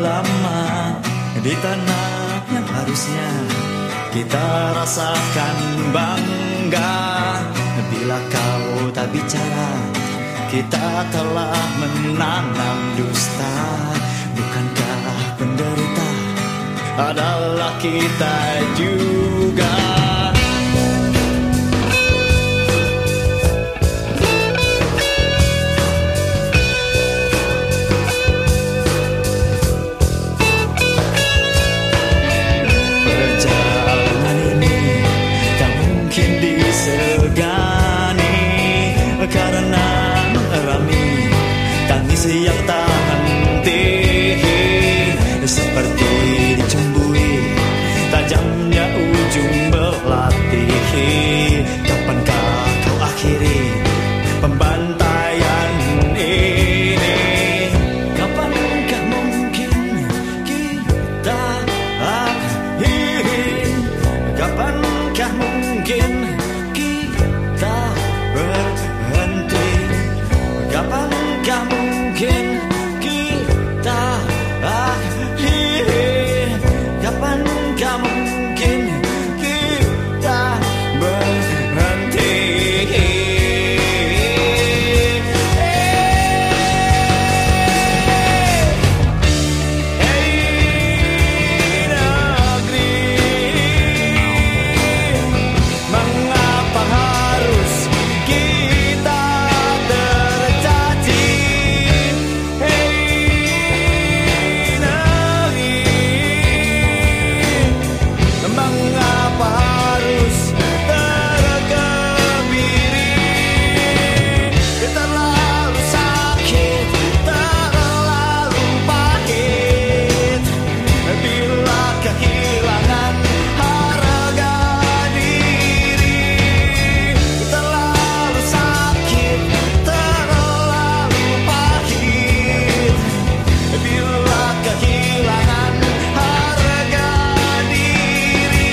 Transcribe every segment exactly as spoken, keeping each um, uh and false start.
lama di tanah yang harusnya kita rasakan bangga. Bila kau tak bicara, kita telah menanam dusta. Bukankah penderita adalah kita juga? Perjalanan ini tak mungkin disegani, karena rami tangis yang tak henti, seperti dicembui tajamnya ujung belati. Kapankah kau akhiri pembantaian ini? Kapankah mungkin kita akhiri? Kapankah mungkin kita berhenti? Kapankah mungkin kita akhiri? Kapankah mungkin kita berhenti? Hei negeri, mengapa harus kita terjadi? Hei negeri, mengapa harus terkebiri? Terlalu sakit, terlalu pahit, bila kehilangan harga diri. Terlalu sakit, terlalu pahit, bila kehilangan harga diri.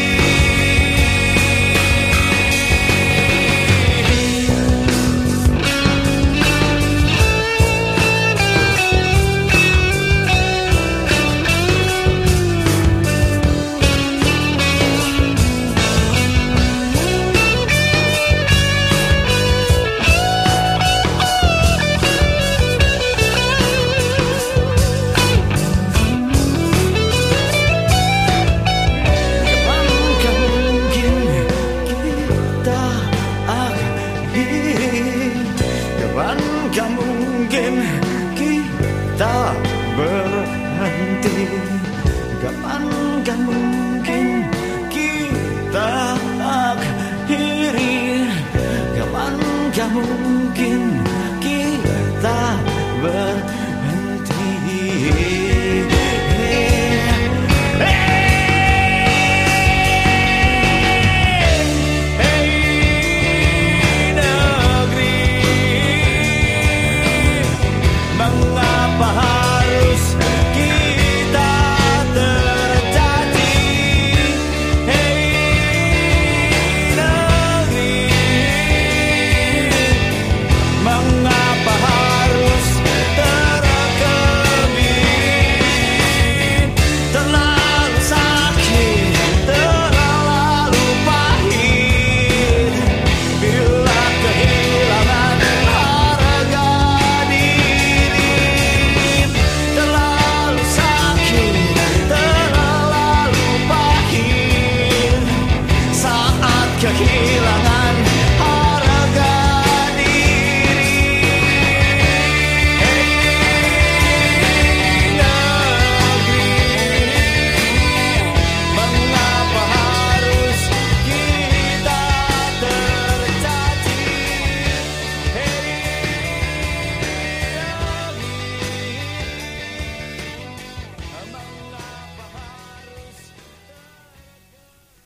Kapankah mungkin kita berhenti? Kapankah mungkin kita akhiri? Kapankah mungkin kita berhenti?